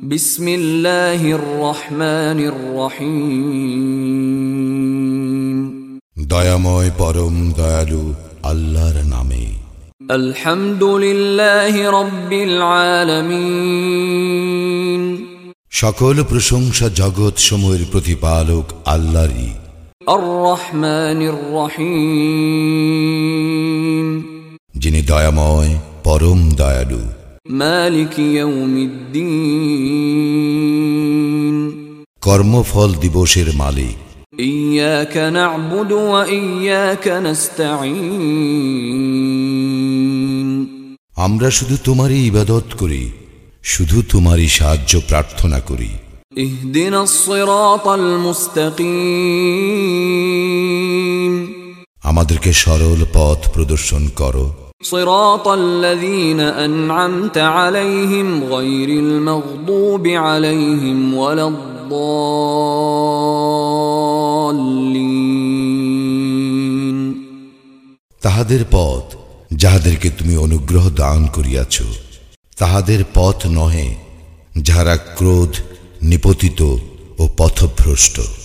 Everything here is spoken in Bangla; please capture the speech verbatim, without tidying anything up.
বিসমিল্লাহির রহমানির রহিম। দয়াময় পরম দয়ালু আল্লাহর নামে। আলহামদুলিল্লাহি রাব্বিল আলামিন। সকল প্রশংসা জগৎ সমূহের প্রতিপালক আল্লাহরই। আর রহমানির রহিম। যিনি দয়াময় পরম দয়ালু। মালিক ইয়াউমিদ্দিন। কর্মফল দিবসের মালিক। ইয়্যাকা না'বুদু ওয়া ইয়্যাকা নাস্তাঈন। আমরা শুধু তোমারই ইবাদত করি, শুধু তোমারই সাহায্য প্রার্থনা করি। ইহদিনাস সিরাতাল মুস্তাকিম। আমাদেরকে সরল পথ প্রদর্শন করো। সিরাতাল্লাযীনা আন'আমতা আলাইহিম গায়রিল মাগদুবি আলাইহিম ওয়ালাদ-দাল্লিন। তাহাদের পথ যাহাদেরকে তুমি অনুগ্রহ দান করিয়াছ, তাহাদের পথ নহে যাহারা ক্রোধ নিপতিত ও পথভ্রষ্ট।